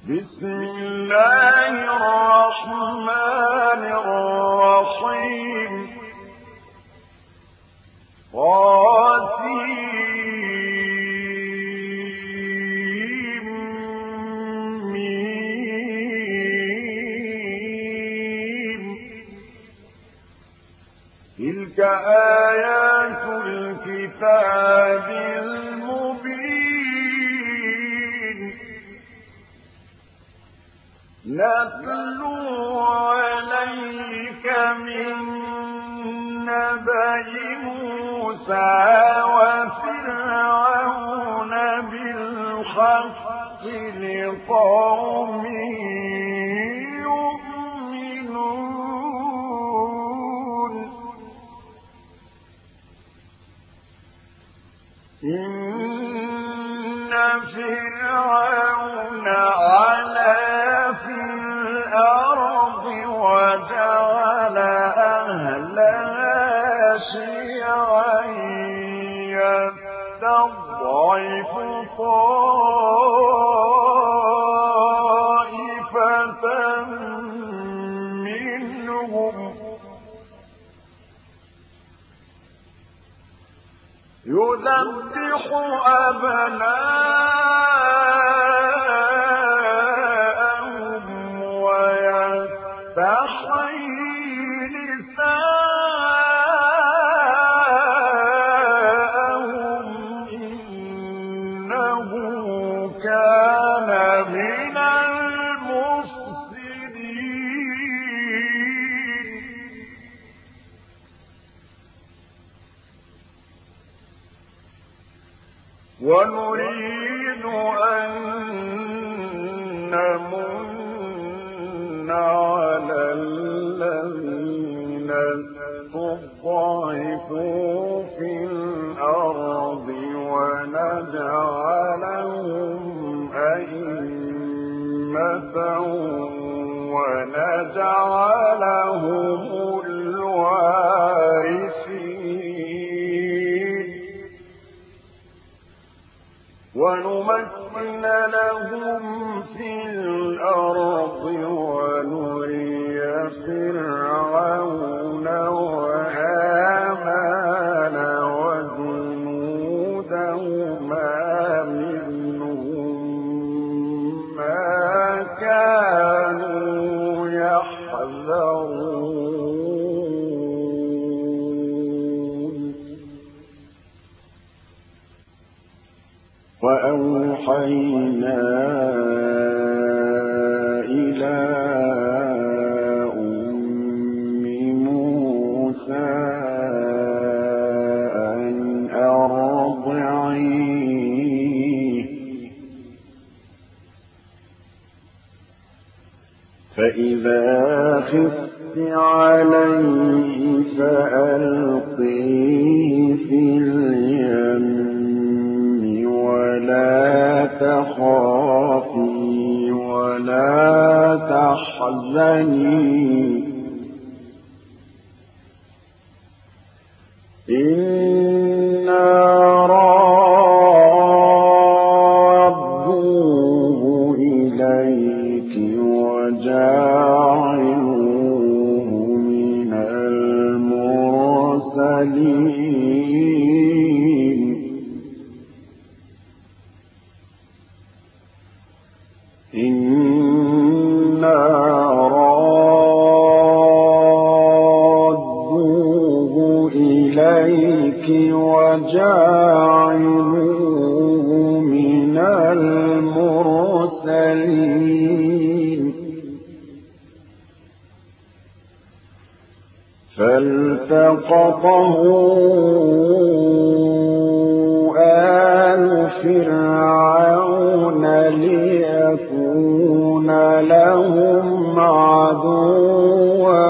بسم الله الرحمن الرحيم تلك آيات الكتاب المبين نتلو عليك من نبأ موسى وفرعون بالحق لقوم يؤمنون إن فرعون علا في الأرض وجعل أهلها شيعا يستضعف طائفة منهم يذبح أبناءهم ويستحيي نساءهم إنه كان من المفسدين ونريد أن نمن على الذين استضعفوا في الأرض ونجعلهم أئمة ونجعلهم الوارثين ونمكن لهم في الأرض ونري فرعون وهامان وجنودهما منهم ما كانوا يحذرون وأوحينا إلى أم موسى أن أرضعيه فإذا خفت عليه فألقيه في اليم ولا تخافي ولا تحزني إنا رادوه إليك وجاعلوه من المرسلين إنا رادوه إليك وجاعلوه من المرسلين فالتقطه آل فرعون ليكون لهم عدوا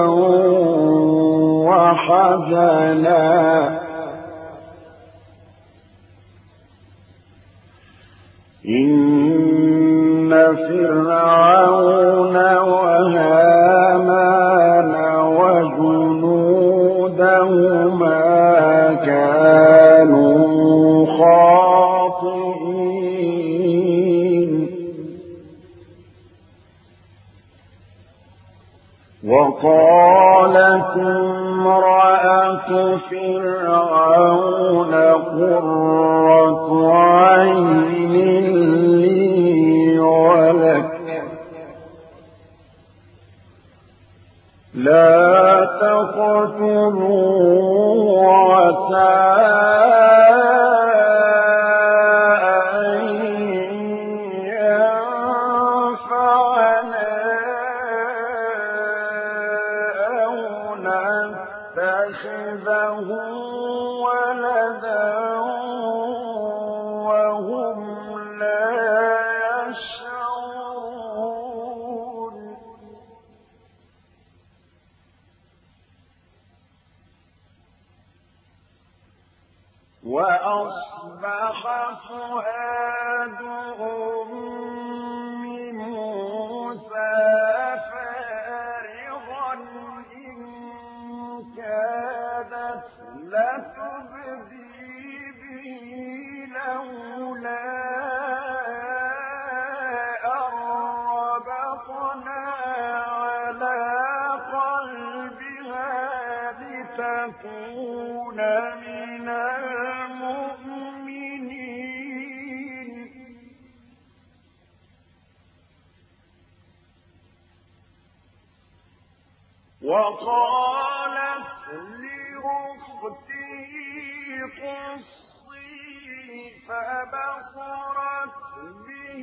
وحزنا إن فرعون وهامان وجنودهما كانوا خاطئين وقالت امرأة فرعون قرة عين لي ولك لا تقتلوا عسى وأصبح فؤاد أم موسى فارغا إن كادت لتبدي به لولا أن ربطنا على قلبها لتكون من وقالت لأخته قصي فبصرت به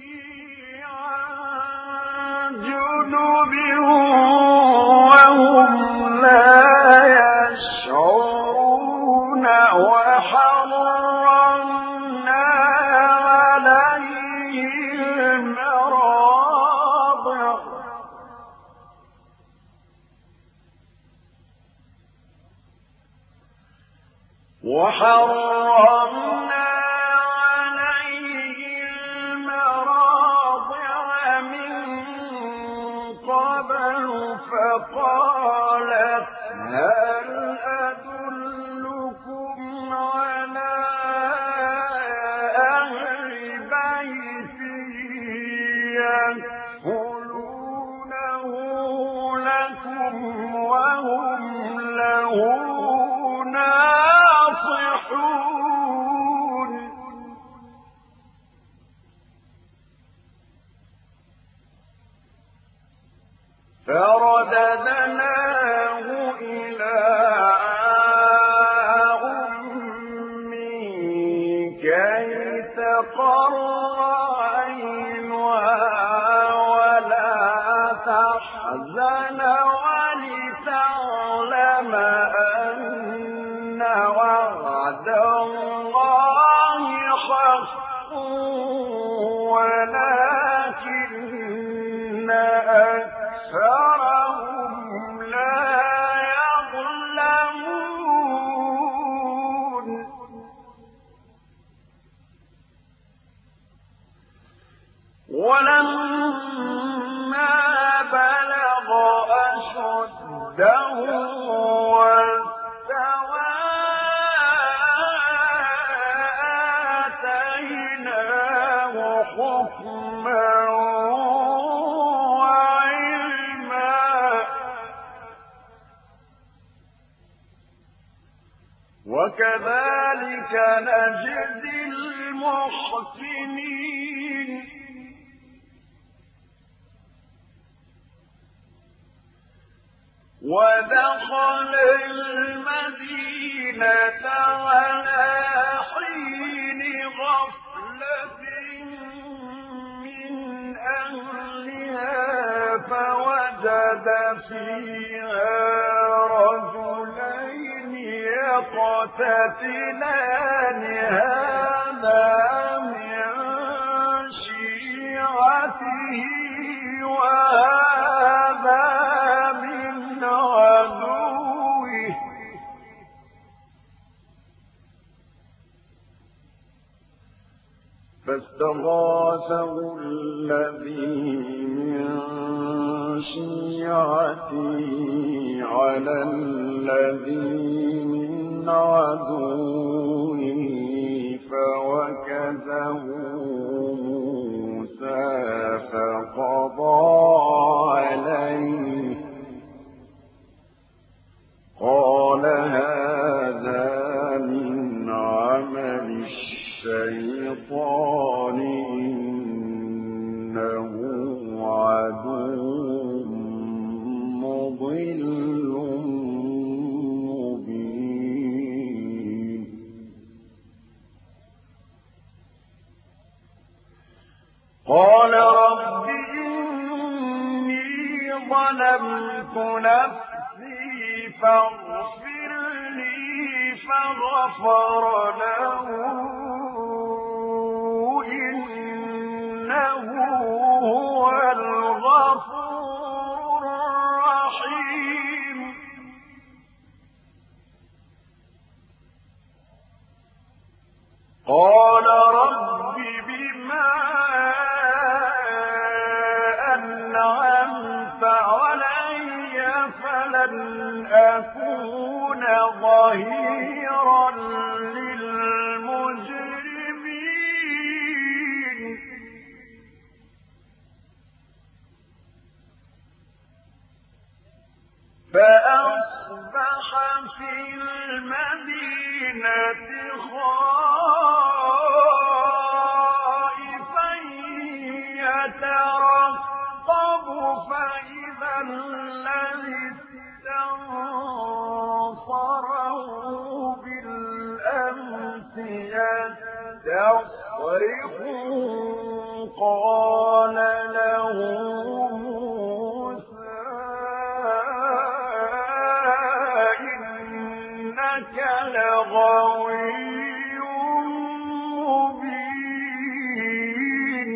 عن جنب وهم لا يشعرون وحرمنا عليه المراضع من قبل فقالت هل أدلكم على أهل بيت يكفلونه لكم وهم له ناصحون فرددناه إلى أمه كي تقر عينها ولا تحزن ولتعلم أن وعد الله حق ولكن أكثرهم لا يظلمون ولما بلغ أشده واستوى آتيناه حكما وكذلك نجزي المحسنين ودخل المدينة على حين غفلة من أهلها فوجد فيها رجلين يقتتلان هذا من شيعته وهذا من عدوه فاستغاثه الذي من شيعته على الذي من عدوه فوكزه موسى فقضى عليه ظلمت نفسي فاغفر لي فغفر له إنه هو الغفور الرحيم قال رب بما أنعمت علي فلن أكون ظهيرا للمجرمين فأصبح في المدينة خائفا يترقب فإذا الذي استنصره بالأمس يستصرخه قال له لغوي مبين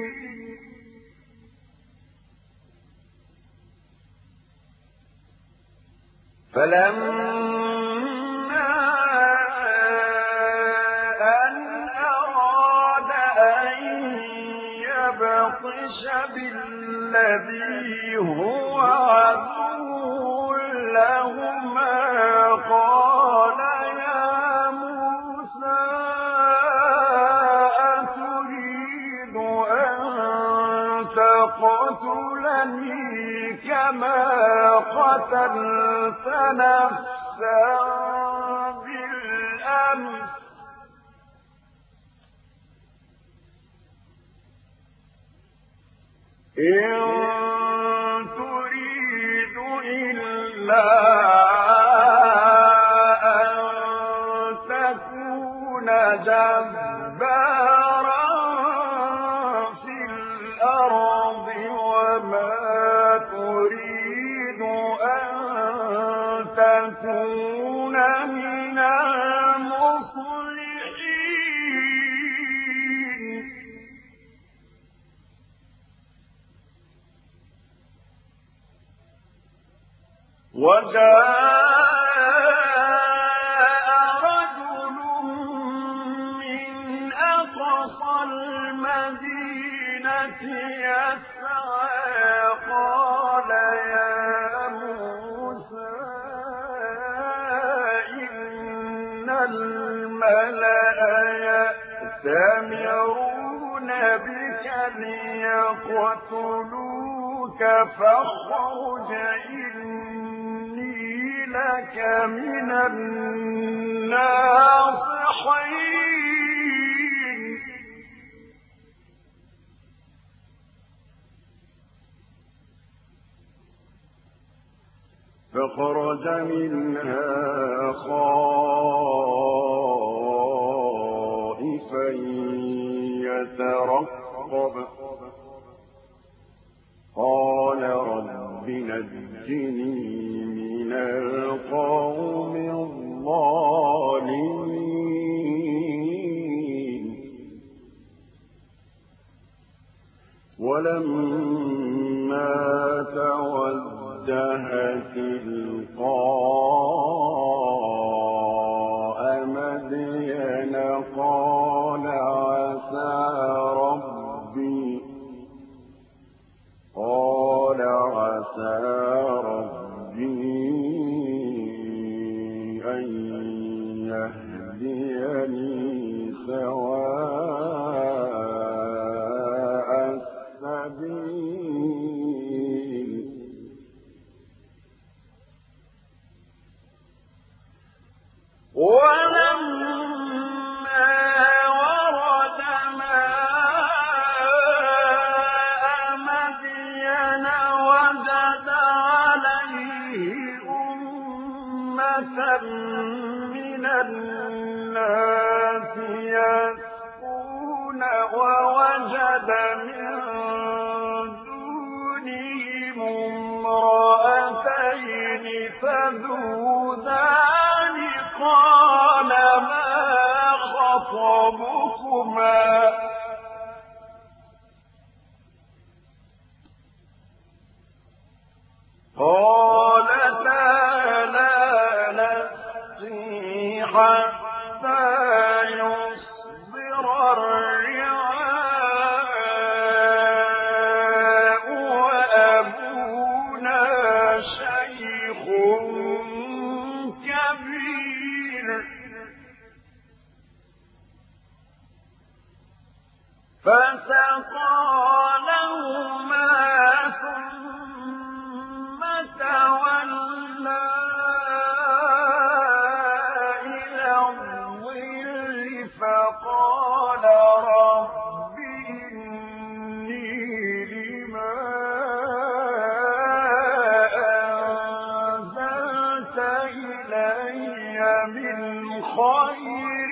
فلما أن أراد أن يبطش بالذي هو عدو لهما قال تقتلني كما قتلت نفسا بالأمس إن تريد إلا أن تكون جبارا في الأرض وما تريد أن تكون من المصلحين وجاء رجل من أقصى المدينة يسعى قال يا موسى إن الملأ يأتمرون بك ليقتلوك فاخرج إني لك من الناصحين فخرج منها خائفا يترقب قال رب نجني من القوم الظالمين ولما توجه تلقاء مدين قال عسى ربي أن يهديني سواء السبيل ولما ورد ماء مدين وجد عليه أمة من الناس يسقون ووجد من دونهم امرأتين خطبكما قالتا لا نسقي حتى يصدر الرعاء وأبونا شيخ كبير فسقى لهما ثم تولى إلى الظل فقال رب إني لما أنزلت إلي من خير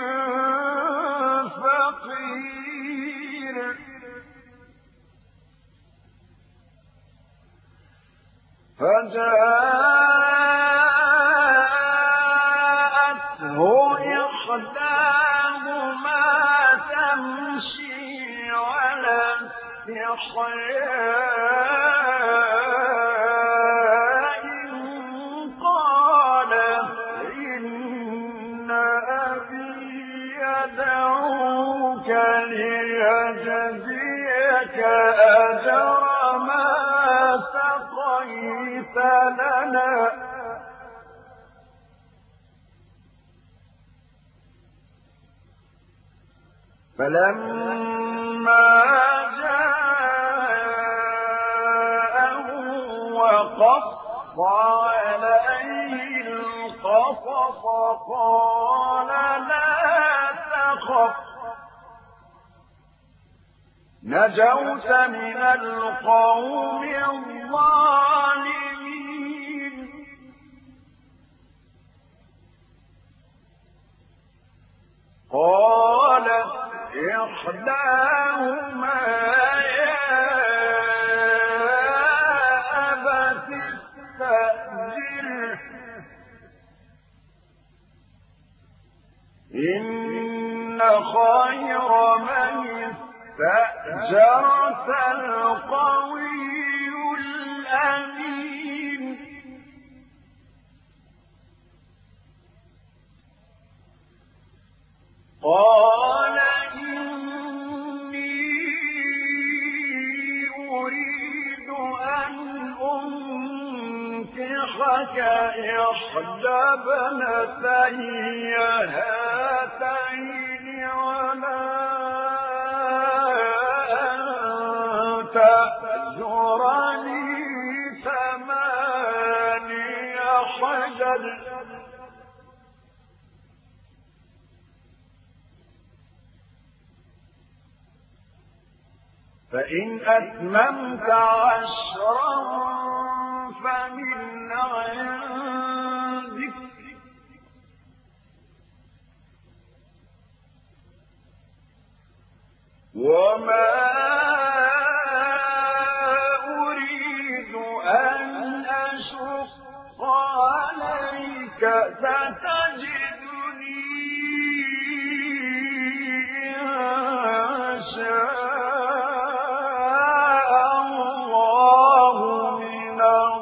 فقير فجاءته إحداهما تمشي على استحياء قالت إن أبي يدعوك ليجزيك أجر ما سقيت لنا فلما جاءه وقص عليه القصص قال لا تخف نجوت من القوم الظالمين قالت إحداهما يا أبت استأجره إن خير من استأجرت القوي الأمين قال إني أريد أن أنكحك إحدى ابنتي هاتين على أن تأجرني 8 حجج فإن أتممت 10 فمن عندك وما أريد أن أشق عليك ستجدني إن شاء الله من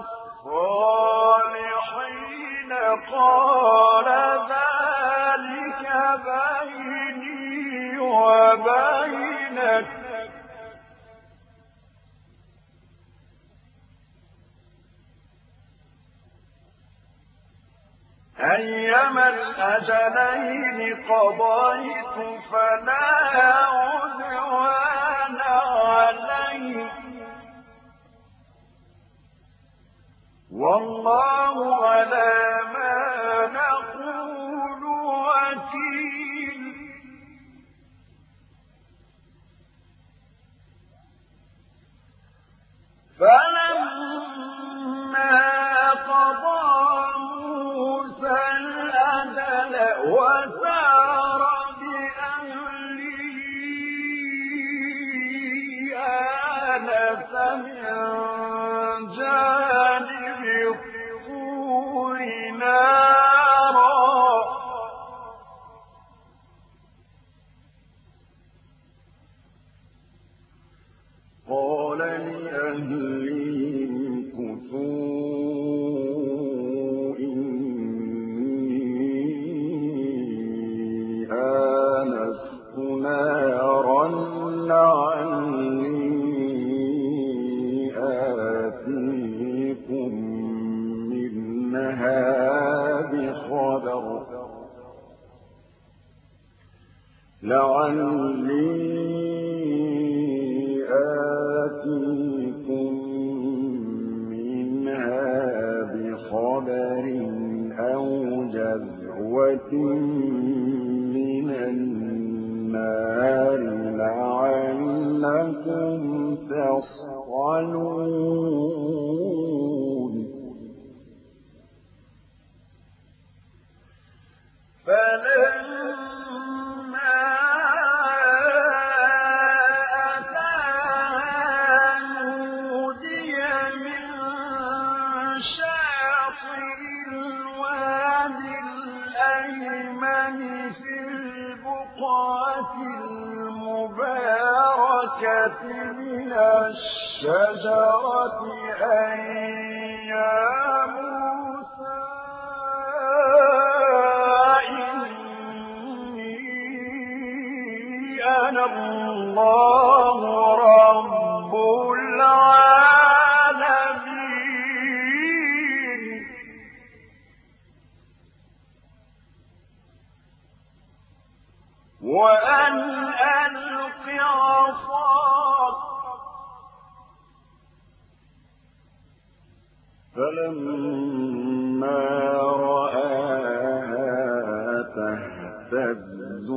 الصالحين قال ذلك بيني وبينك أيما الأجلين قضيت فلا عدوان علي والله على ما نقول وكيل فلما قضى موسى الأجل وسار بأهله آنس من جانب الطور نارا أهلهم كثوا إني آنست نارا لعلي آتيكم منها بخبر أو جذوة من النار لعلكم تصطلون فلما أتاها نودي من شاطئ الوادي الأيمن في البقعة المباركة من الشجرة أن يا موسى أنا الله رب العالمين وأن ألق عصاك فلما رآها تهتز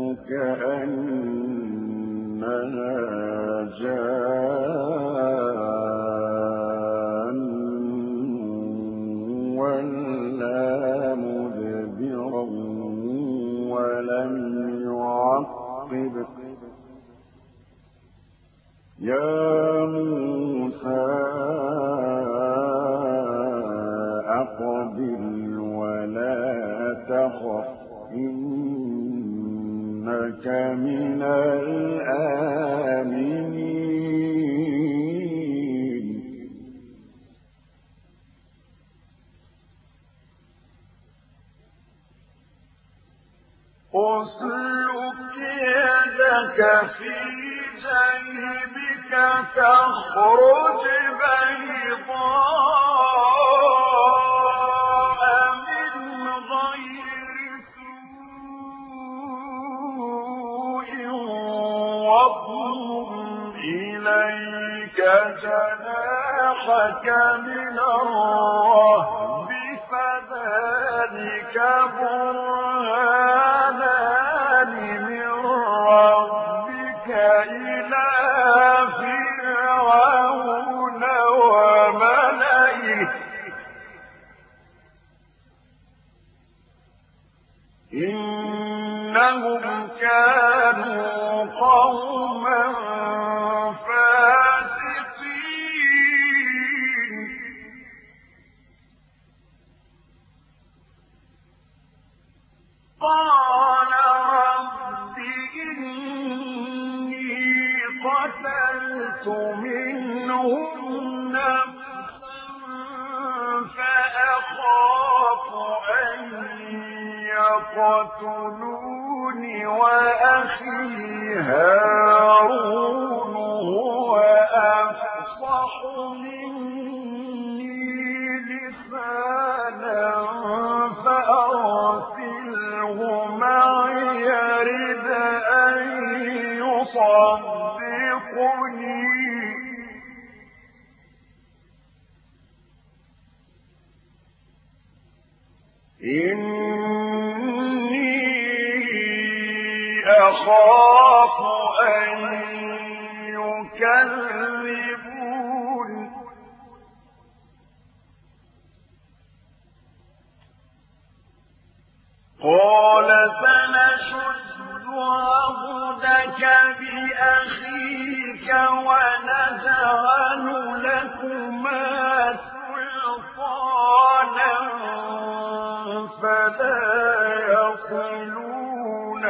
كأنها جان ولا مدبرا ولم يعقب يا موسى أقبل ولا تخف إنك من الآمنين أسلك يدك في جيبك تخرج بيضاء من غير سوء واضم إليك جناحك من الرهب فذلك برهانان من ربك إلى فرعون وملئه إنهم كانوا قوما فاسقين قال رب إني قتلت منهم نفسا فأخاف أن يقتلون وأخي هارون هو أفصح مني لسانا فأرسله معي يرد أن يصدقني إني أخاف أن يكذبون قال سنشد عضدك بأخيك ونجعل لكما سلطانا فلا يصلون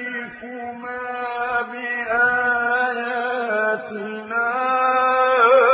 إليكما بآياتنا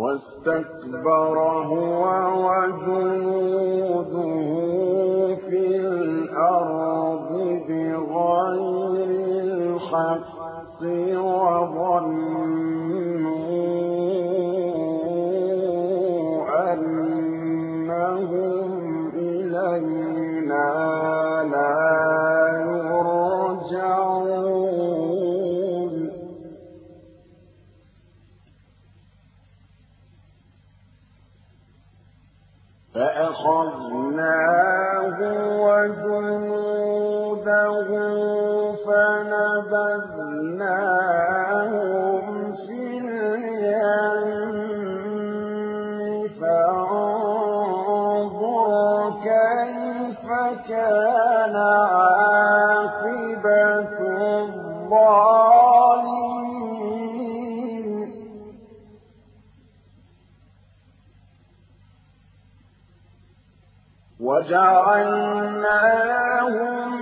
واستكبر هو وجنوده في الأرض بغير الحق وظنوا أنهم إلينا لا يرجعون فأخذناه وجنوده فنبذناهم في اليم فانظر كيف كان عاقبة الظالمين وجعلناهم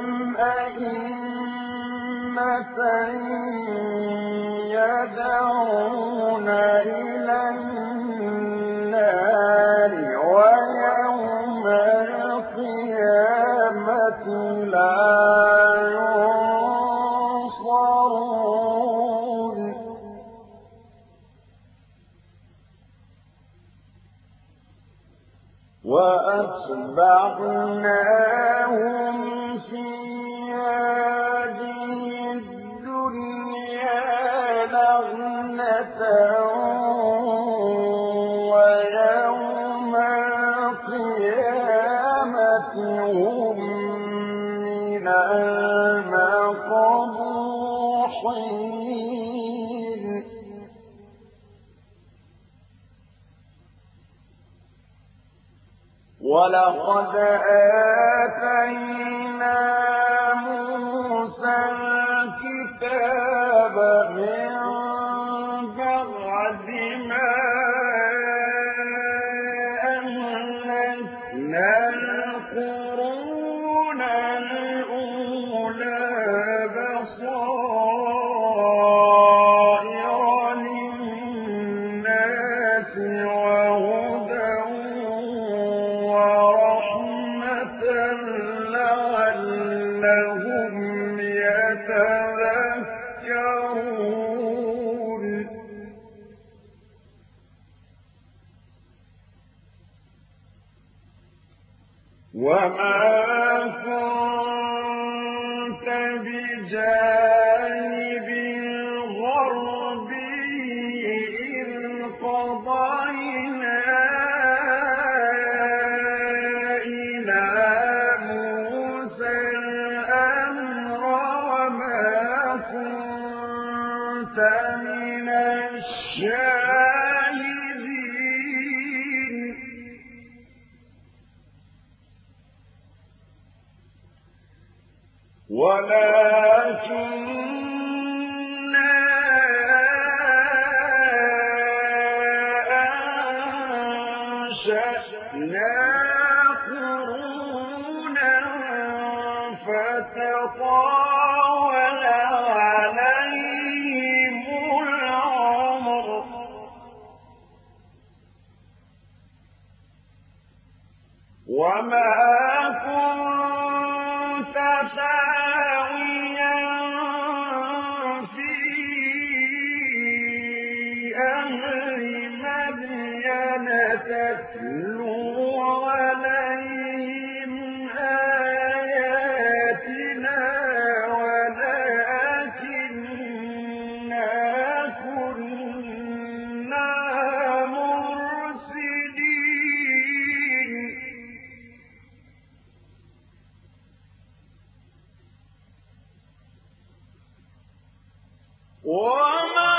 أئمة يدعون إلى النار ويوم القيامة لا ينصرون وأتبعناهم في هذه الدنيا لعنة ويوم القيامة هم من المقبوحين ولقد آتينا موسى الكتاب من بعد ما أهلكنا القرون الأولى بصائر للناس وهدى ورحمة لعلهم يتذكرون وما كنت بجانب الغربي إذ قضينا إلى موسى الأمر وما كنت من الشاهدين ولكننا أنشأنا قرونا فتطاول عليهم العمر وما كنت ثاويا في أهل مدين تتلو عليهم آياتنا ولكننا كنا مرسلين وما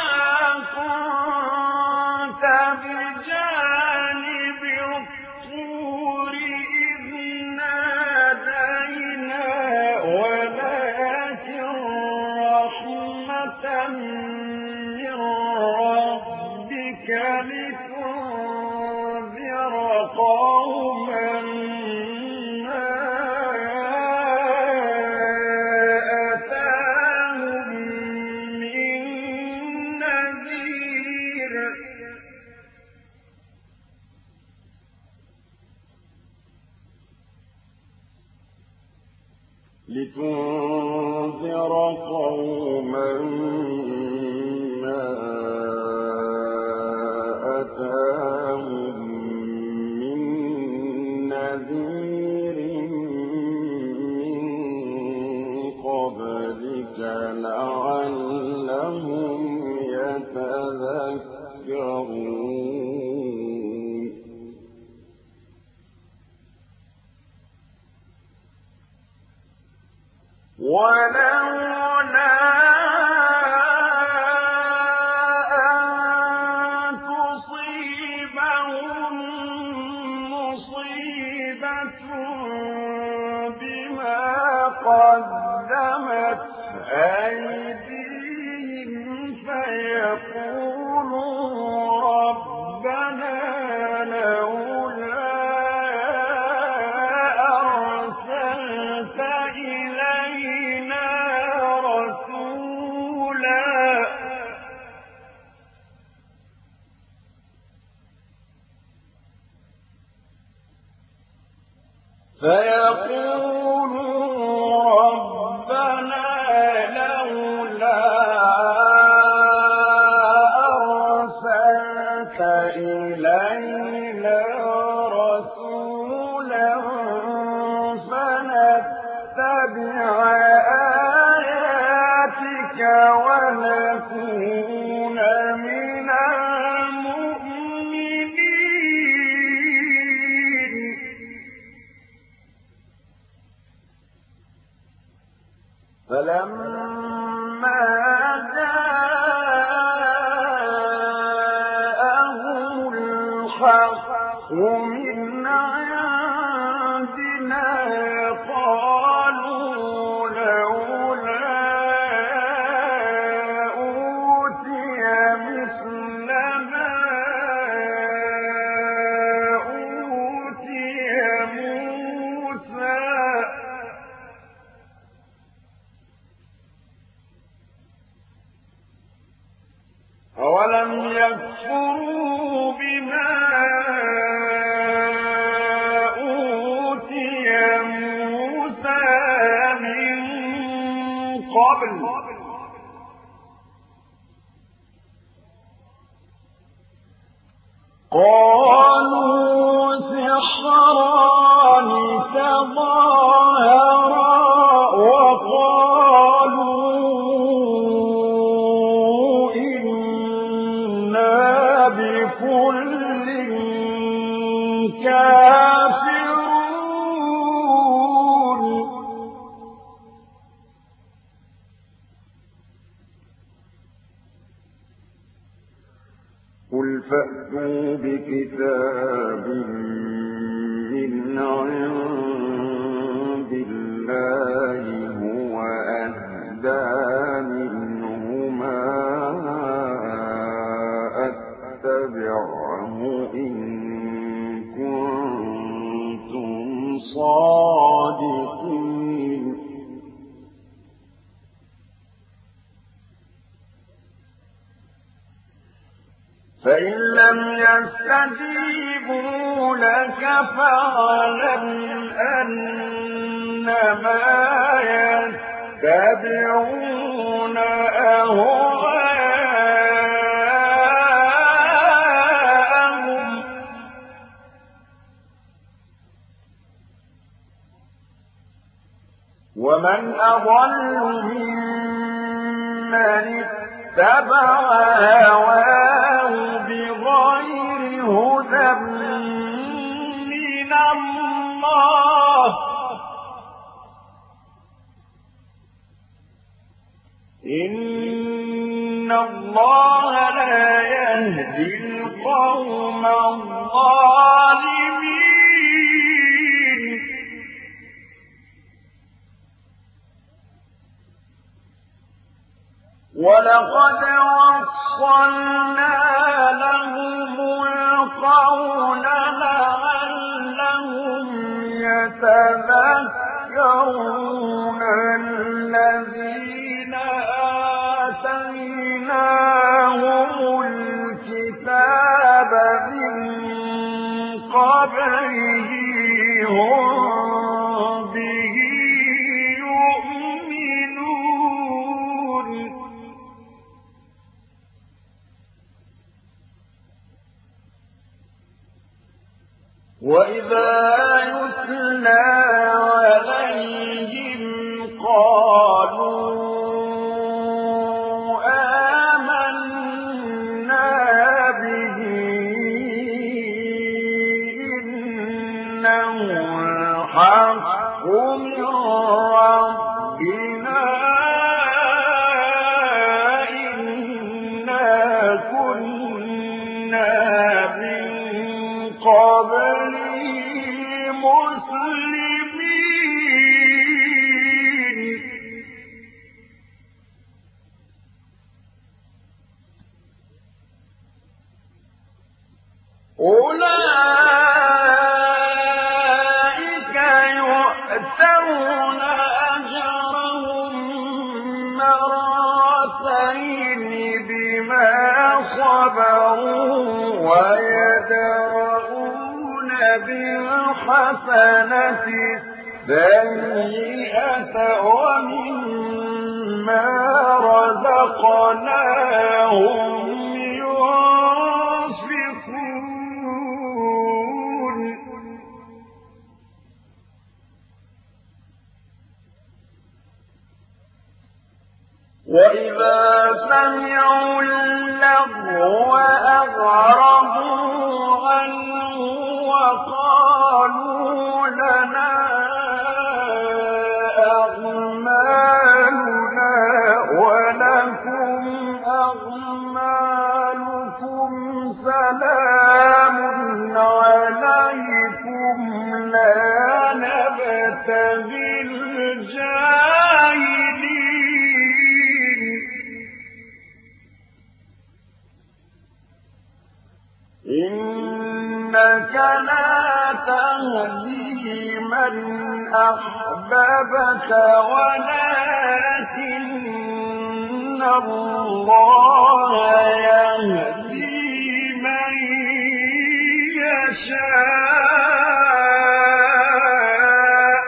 كنت بجانب الطور إذ نادينا ولكن رحمة من ربك لتنذر قوما ما أتاهم من نذير لتنذر قوما ما أتاهم من نذير من قبلك لعلهم يتذكرون ولولا أن تصيبهم مصيبة بما قدمت أيديهم فيقولوا ربنا لولا أرسلت إلينا رسولا فنتبع آياتك ونكون من المؤمنين فلما جاءهم الحق من عندنا قالوا لولا أوتي مثل ما أوتي موسى أولم يكفروا بما أوتي موسى من قبل قالوا سحران تظاهرا وقالوا إنا بكل كافرون قل فأتوا بكتاب من عند الله هو أهدى منهما أتبعه إن كنتم صادقين فإن لم يستجيبوا لك فاعلم أنما يتبعون أهواءهم ومن أضل ممن اتبع هواه بغير هدى من الله إن الله لا يهدي القوم الظالمين ولقد وصلنا لهم القول لعلهم يتذكرون الذين آتيناهم الكتاب من قبله هم به وإذا يتلى عليهم قالوا آمنا به إنه الحق من ربنا إنا كنا من قبله مسلمين أولئك يؤتون أجرهم مرتين بما صبروا ويدرؤون بالحسنة السيئة ومما رزقناهم ينفقون وإذا سمعوا اللغو أعرضوا عنه وقالوا لنا أعمالنا ولكم أعمالكم سلام عليكم لا نبتغي الجاهلين إنك لا تهدي من أحببت ولكن الله يهدي من يشاء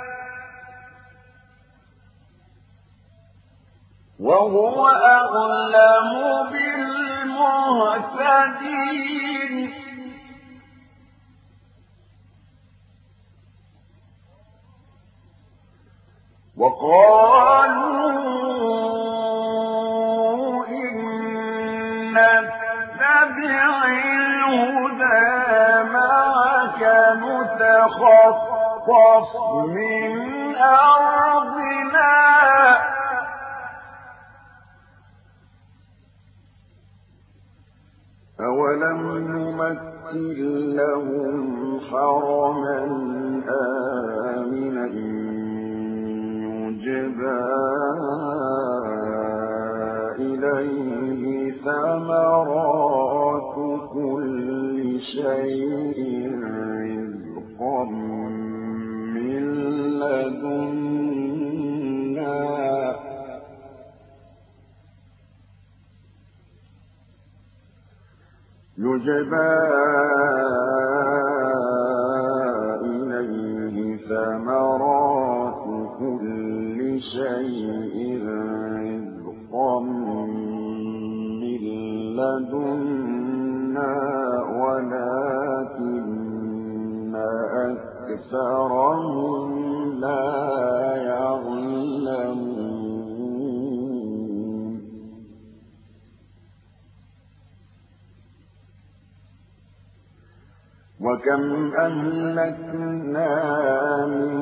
وهو أعلم بالمهتدين وقالوا إن نتبع الهدى معك نتخطف من أرضنا أولم نمكن لهم حرما آمنا يجبى إليه ثمرات كل شيء رزقا من لدنا يجبى إليه ثمرات كل شيء رزقا من لدنا ولكن أكثرهم لا يعلمون وكم أهلكنا من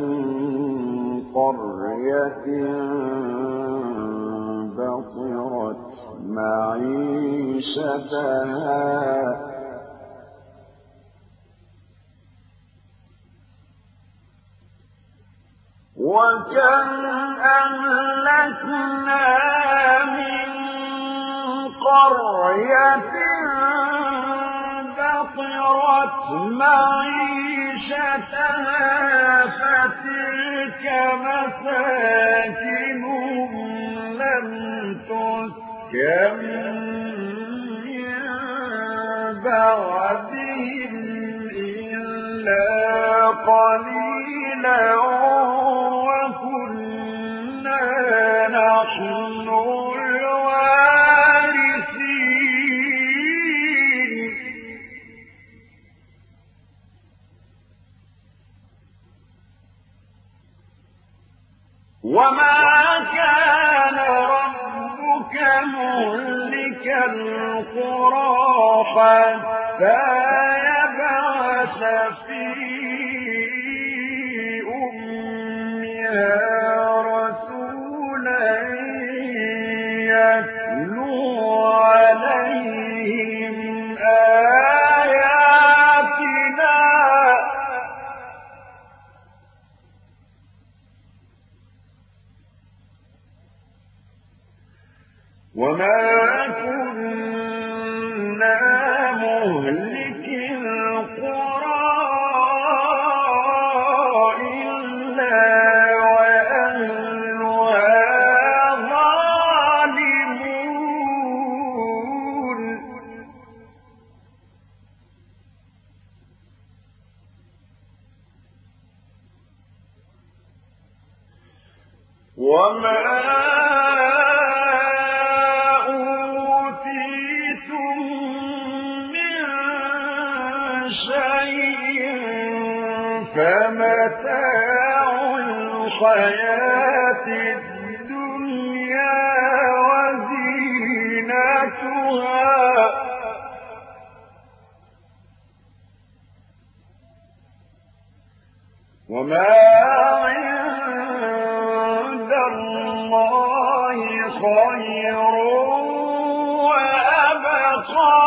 قرية بطرت معيشتها وكم أهلكنا من قرية بطرت معيشتها فتلك مساكنهم لم تسكن من بعدهم إلا قليلا وكنا نحن الوارثين. وما كان ربك مهلك القرى حتى يبعث في أمها رسولا يتلو عليهم آياتنا وما كنا مهلك القرى إلا وأهلها ظالمون وما فمتاع الحياة الدنيا وزينتها وما عند الله خير وأبقى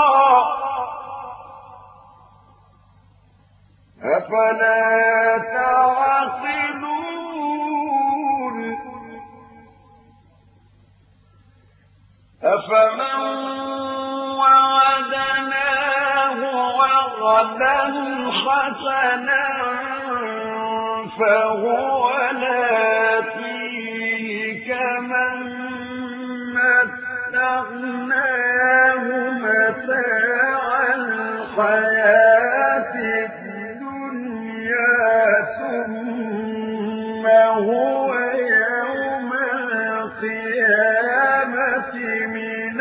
أفلا تعقلون أفمن وعدناه وعدا حسنا فهو لاقيه كمن متعناه متاع الحياة ثم هو يوم القيامة من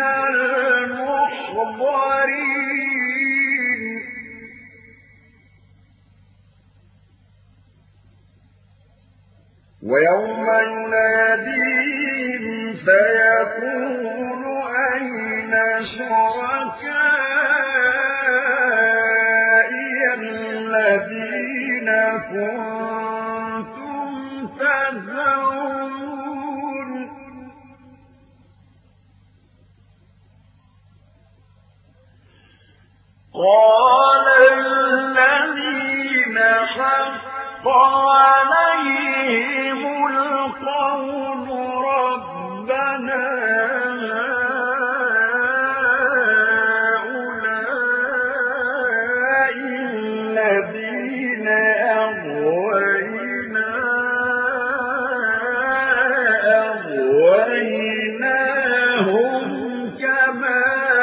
المحضرين ويوم يناديهم فيقول أين شركائي الذين كنتم تزعمون قال الذين حق عليهم القول ربنا هؤلاء الذين أغويناهم كما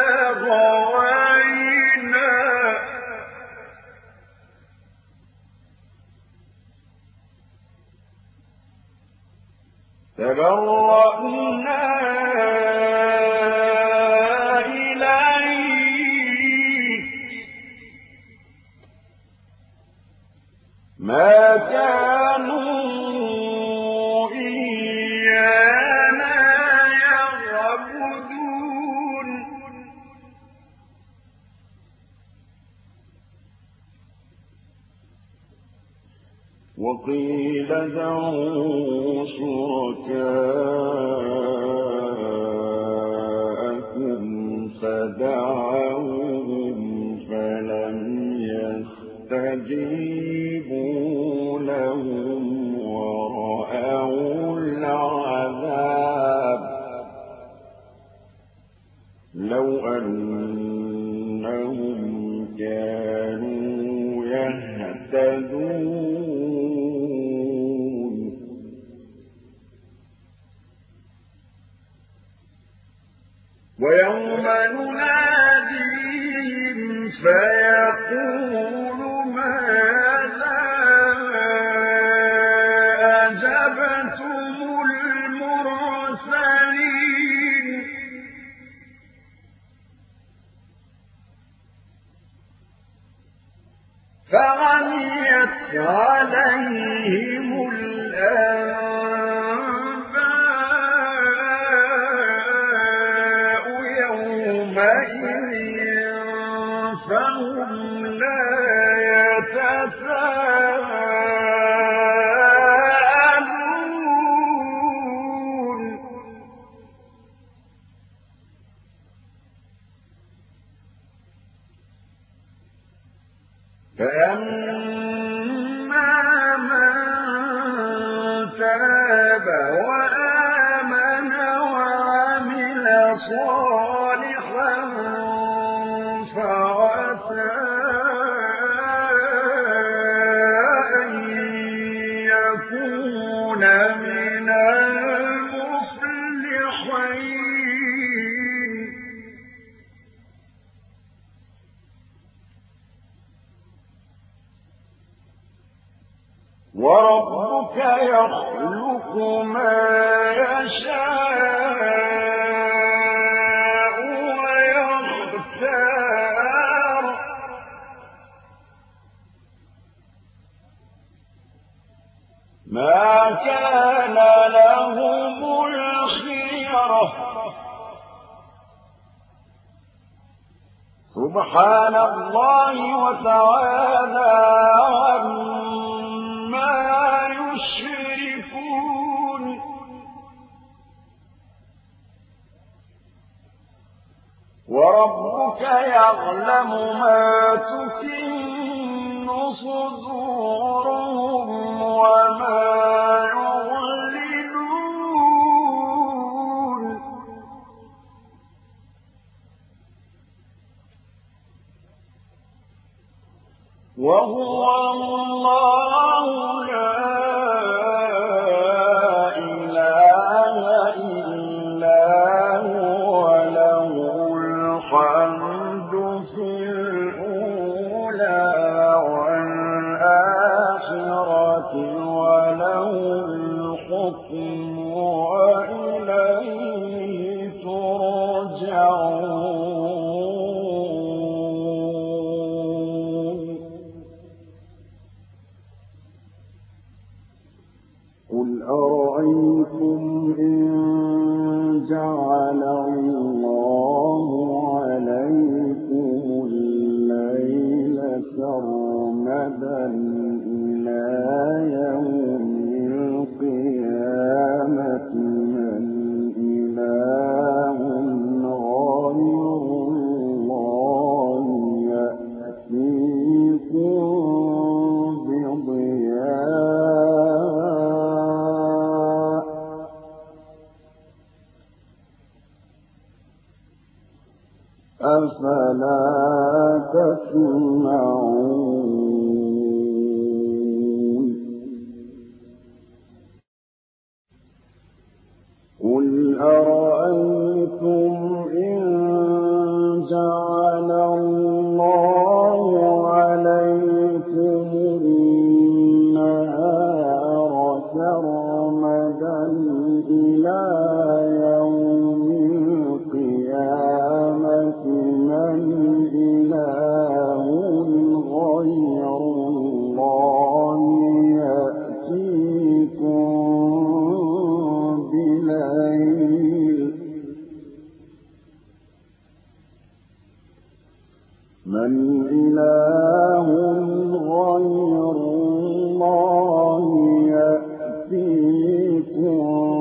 غوينا تبرأنا إليك ما كانوا إيانا يعبدون وقيل ادعوا شركاءكم فدعوهم فلم يستجيبوا لهم ورأوا العذاب لو أنهم كانوا يهتدون ويوم يناديهم فيقول ماذا أجبتم المرسلين فعميت عليهم الأنباء فأما من تاب وآمن وعمل صالحا فعسى أن يكون من المفلحين وربك يخلق ما يشاء ويختار ما كان لهم الخيرة سبحان الله وتعالى عما يشركون وربك يعلم ما تكن صدورهم وما يعلنون وهو الله لا إله إلا هو له الحمد في الأولى والآخرة وله الحكم وإليه ترجعون قل أرأيتم إن جعل الله عليكم الليل سرمدا إلى يوم القيامة من إله غير الله يأتيكم بضياء أفلا تسمعون قل أرأيتم إن جعل الله عليكم النهار سرمدا إلى يوم القيامة من إله غير الله يأتيكم بليل من إله غير الله يأتيكم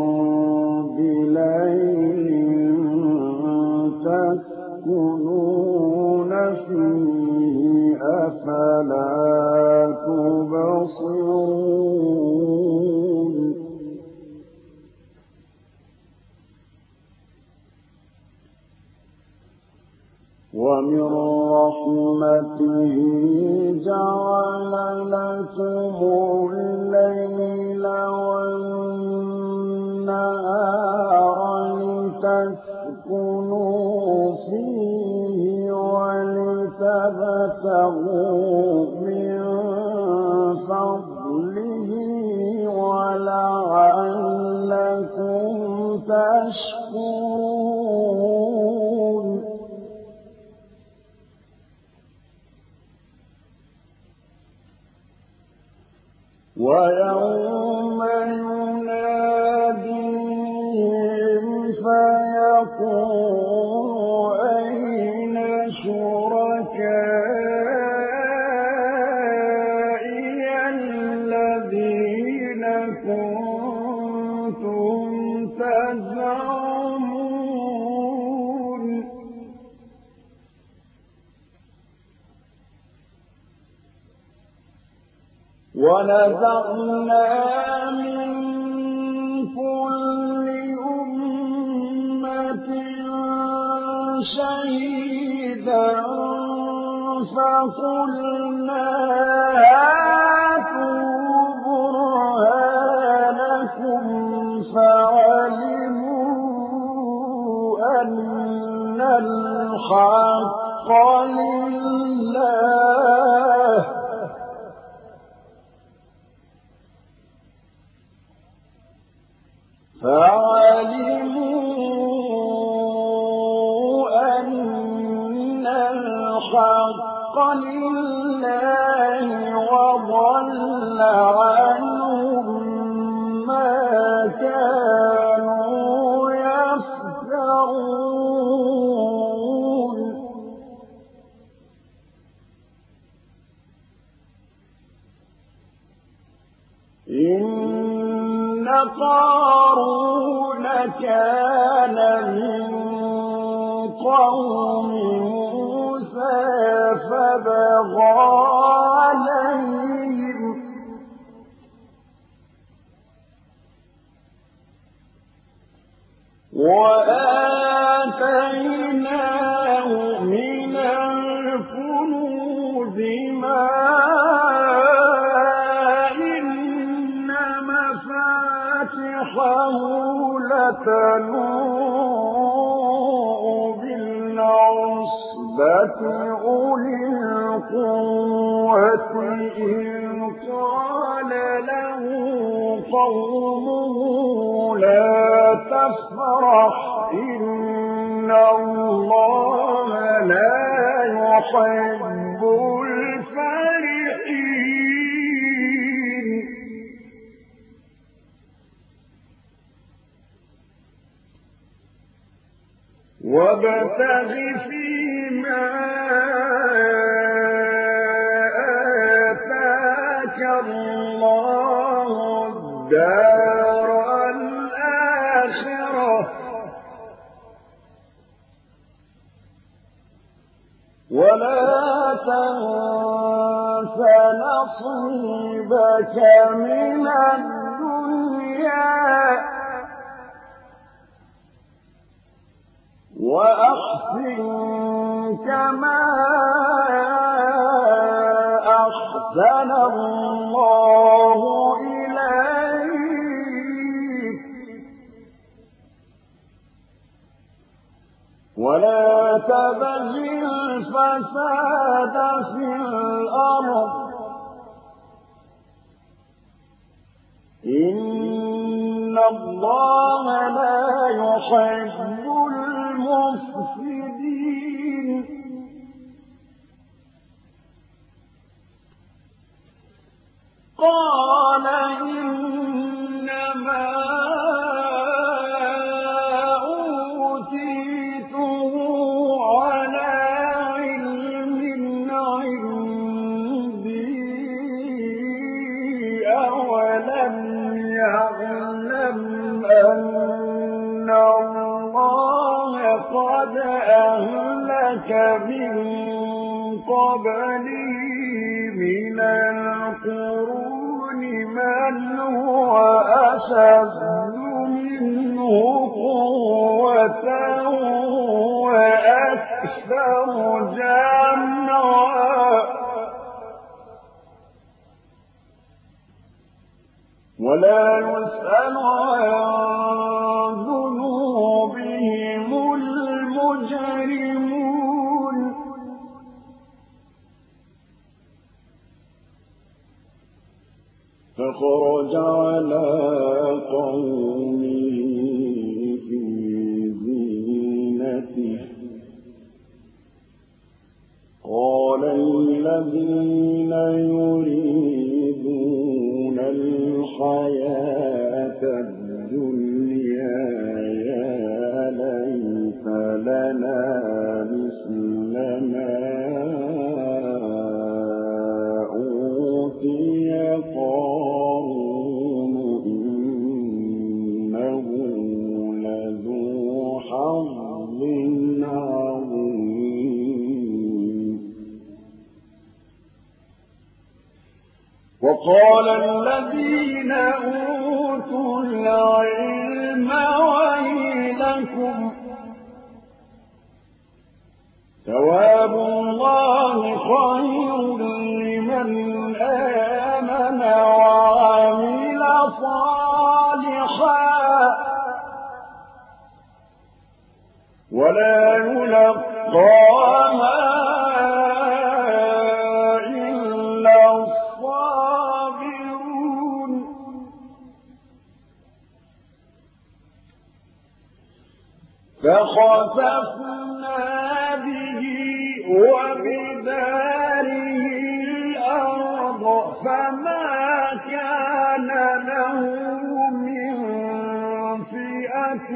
بليل تسكنون فيه أفلا تبصرون ومن رحمته جعل لكم الليل والنهار لتسكنوا فيه ولتبتغوا من فضله ولعلكم تشكرون ويوم يناديهم فيقول أين شركائي الذين كنتم تزعمون ونزعنا من كل أمة شهيدا فقلنا هاتوا برهانكم فعلموا أن الحق لله وضل عنهم ما كانوا يفترون إن قارون كان من قوم موسى فبغى عليهم وآتيناه من الكنوز ما إن مفاتحه لتنوء بالعصبة أولي القوة إذ قال له قومه لا تفرح إن الله لا يحب الفرحين وابتغ فيما آتاك الله الدار الآخرة ولا تنس نصيبك من الدنيا وأحسن كما أحسن الله إليك ولا تبغ الفساد في الأرض إن الله لا يحب المفسدين قال إنما أوتيته على علم عندي أولم يعلم أن الله قد أهلك من قبله من القرون من هو أشد منه قوة وأكثر جمعا ولا يسأل عن ذنوبهم المجرمون فخرج على قومه في زينته قال الذين يريدون الحياة الدنيا يا ليت لنا مثل ما أوتي قارون إنه لذو حظ عظيم وقال الذين أوتوا العلم ويلكم ثواب الله خير لمن آمن وعمل صالحا ولا يلقاها إلا الصابرون فخسفنا به وبداره الأرض فما كان له من فئة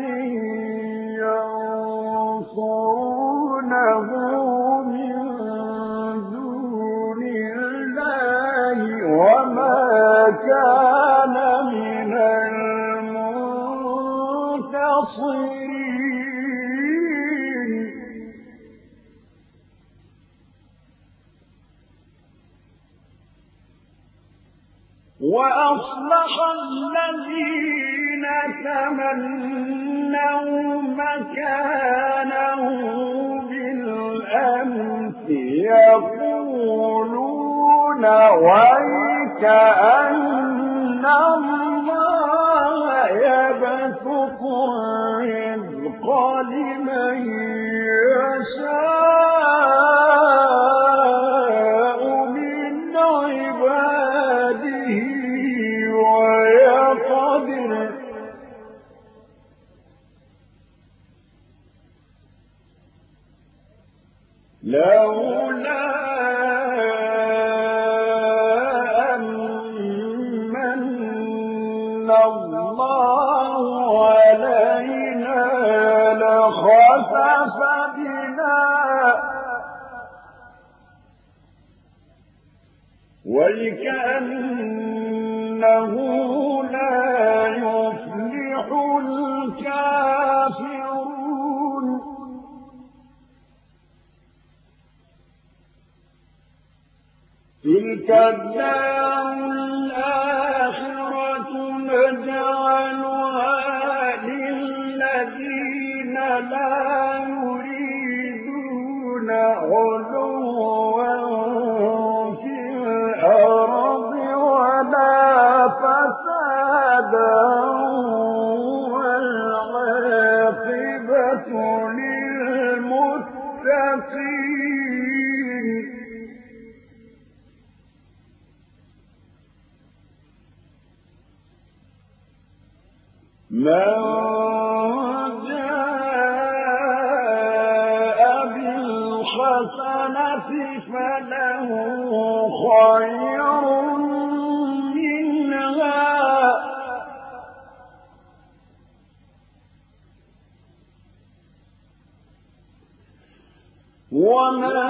ينصرونه من دون الله وما كان من المنتصرين وأصلح الذين تمنوا مكانه بالأمس يقولون ويكأن الله يبسط الرزق لمن يشاء من عباده ويقدر لولا أمن الله علينا لخسف بنا وكأنه لا يفلح الكافرون تلك الدار الآخرة نجعلها للذين لا يريدون علوا في الأرض ولا فسادا والعاقبة للمتقين من جاء بالحسنة فله خير منها ومن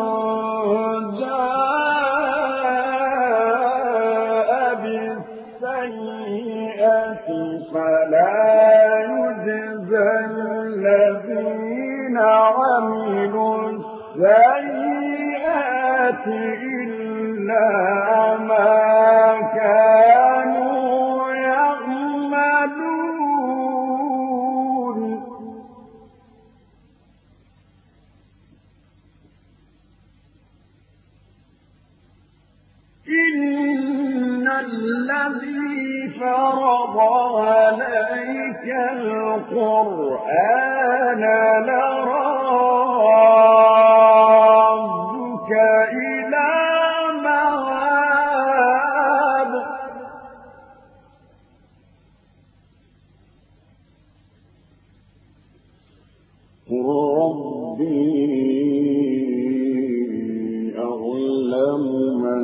جاء بالسيئة فلا يجزى الذين عملوا السيئات إلا ما كانوا يعملون إن الذي فرض عليك القرآن لرادك إلى معاد قل ربي أعلم من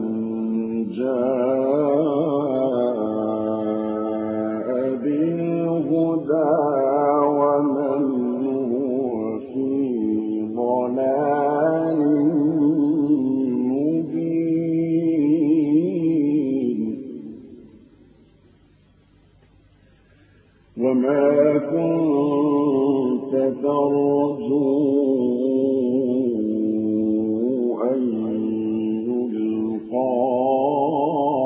جاء بالهدى ومن هو في ضلال مبين وما كنت ترجو أن يلقى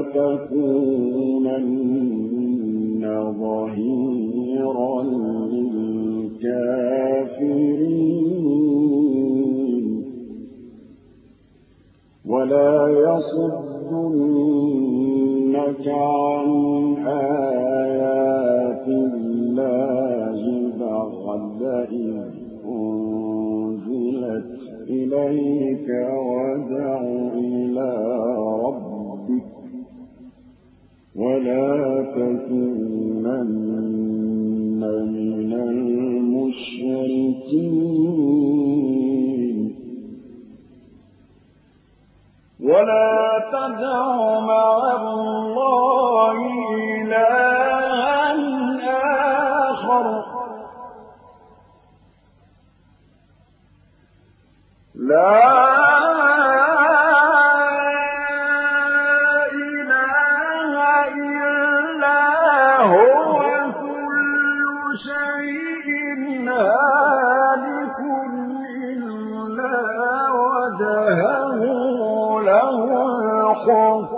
تكونن ظهيرا للكافرين ولا يصدنك عن آيات الله بعد إذ أنزلت إليك ودع إلى ربك ولا تكونن من المشركين ولا تدع مع الله إلها آخر لا إله إلا هو كل شيء هالك إلا وجهه له الحكم